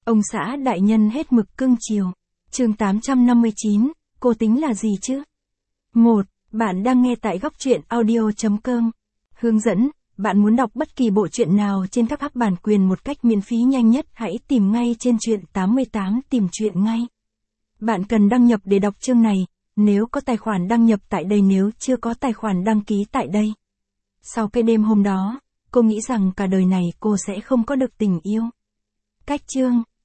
Ông xã đại nhân hết mực cưng chiều. Chương 859, cô tính là gì chứ? 1. Bạn đang nghe tại góc truyện audio.com. Hướng dẫn, bạn muốn đọc bất kỳ bộ truyện nào trên các app bản quyền một cách miễn phí nhanh nhất, hãy tìm ngay trên truyện 88 tìm truyện ngay. Bạn cần đăng nhập để đọc chương này, nếu có tài khoản đăng nhập tại đây, nếu chưa có tài khoản đăng ký tại đây. Sau cái đêm hôm đó, cô nghĩ rằng cả đời này cô sẽ không có được tình yêu. Cách chương